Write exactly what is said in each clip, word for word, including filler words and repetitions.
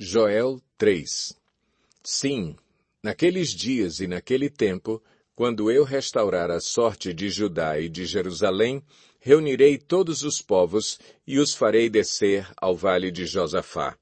Joel três. Sim, naqueles dias e naquele tempo, quando eu restaurar a sorte de Judá e de Jerusalém, reunirei todos os povos e os farei descer ao vale de Josafá.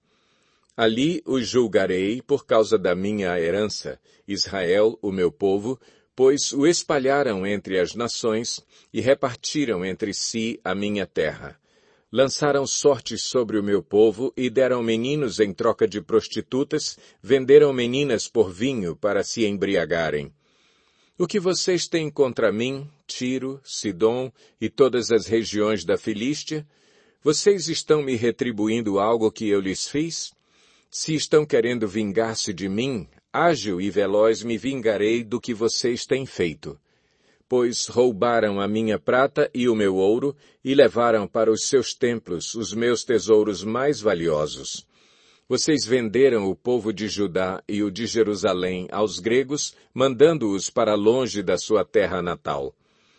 Ali os julgarei por causa da minha herança, Israel, o meu povo, pois o espalharam entre as nações e repartiram entre si a minha terra. Lançaram sortes sobre o meu povo e deram meninos em troca de prostitutas, venderam meninas por vinho para se embriagarem. O que vocês têm contra mim, Tiro, Sidom e todas as regiões da Filístia? Vocês estão me retribuindo algo que eu lhes fiz? Se estão querendo vingar-se de mim, ágil e veloz me vingarei do que vocês têm feito. Pois roubaram a minha prata e o meu ouro, e levaram para os seus templos os meus tesouros mais valiosos. Vocês venderam o povo de Judá e o de Jerusalém aos gregos, mandando-os para longe da sua terra natal.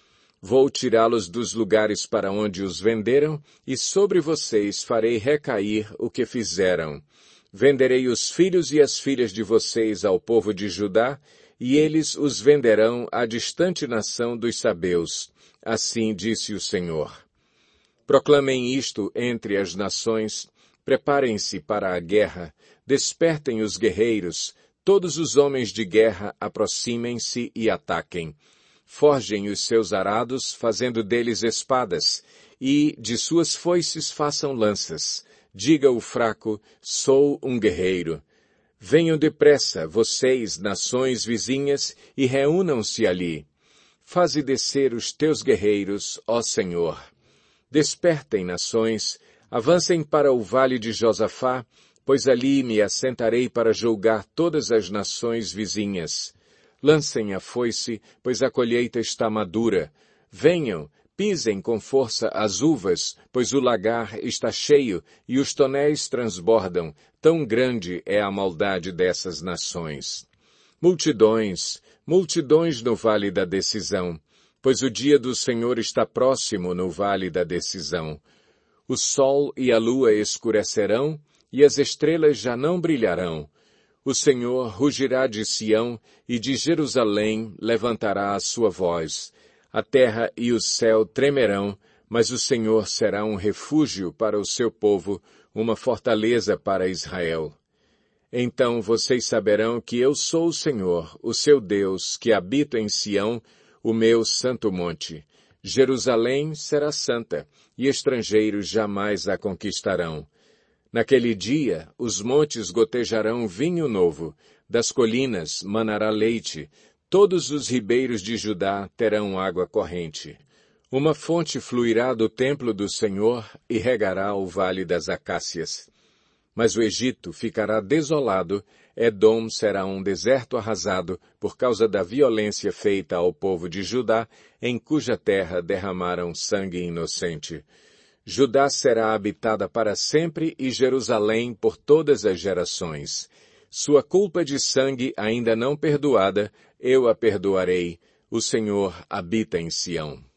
Vou tirá-los dos lugares para onde os venderam, e sobre vocês farei recair o que fizeram. Venderei os filhos e as filhas de vocês ao povo de Judá, e eles os venderão à distante nação dos sabeus. Assim disse o Senhor. Proclamem isto entre as nações, preparem-se para a guerra, despertem os guerreiros, todos os homens de guerra aproximem-se e ataquem. Forjem os seus arados, fazendo deles espadas, e de suas foices façam lanças. Diga o fraco, sou um guerreiro. Venham depressa, vocês, nações vizinhas, e reúnam-se ali. Faze descer os teus guerreiros, ó Senhor. Despertem, nações, avancem para o vale de Josafá, pois ali me assentarei para julgar todas as nações vizinhas. Lancem a foice, pois a colheita está madura. Venham, pisem com força as uvas, pois o lagar está cheio e os tonéis transbordam. Tão grande é a maldade dessas nações. Multidões, multidões no vale da decisão, pois o dia do Senhor está próximo no vale da decisão. O sol e a lua escurecerão, e as estrelas já não brilharão. O Senhor rugirá de Sião, e de Jerusalém levantará a sua voz. A terra e o céu tremerão, mas o Senhor será um refúgio para o seu povo, uma fortaleza para Israel. Então vocês saberão que eu sou o Senhor, o seu Deus, que habito em Sião, o meu santo monte. Jerusalém será santa, e estrangeiros jamais a conquistarão. Naquele dia, os montes gotejarão vinho novo, das colinas manará leite, todos os ribeiros de Judá terão água corrente. Uma fonte fluirá do templo do Senhor e regará o vale das acácias. Mas o Egito ficará desolado, Edom será um deserto arrasado por causa da violência feita ao povo de Judá, em cuja terra derramaram sangue inocente. Judá será habitada para sempre e Jerusalém por todas as gerações. Sua culpa de sangue ainda não perdoada, eu a perdoarei. O Senhor habita em Sião.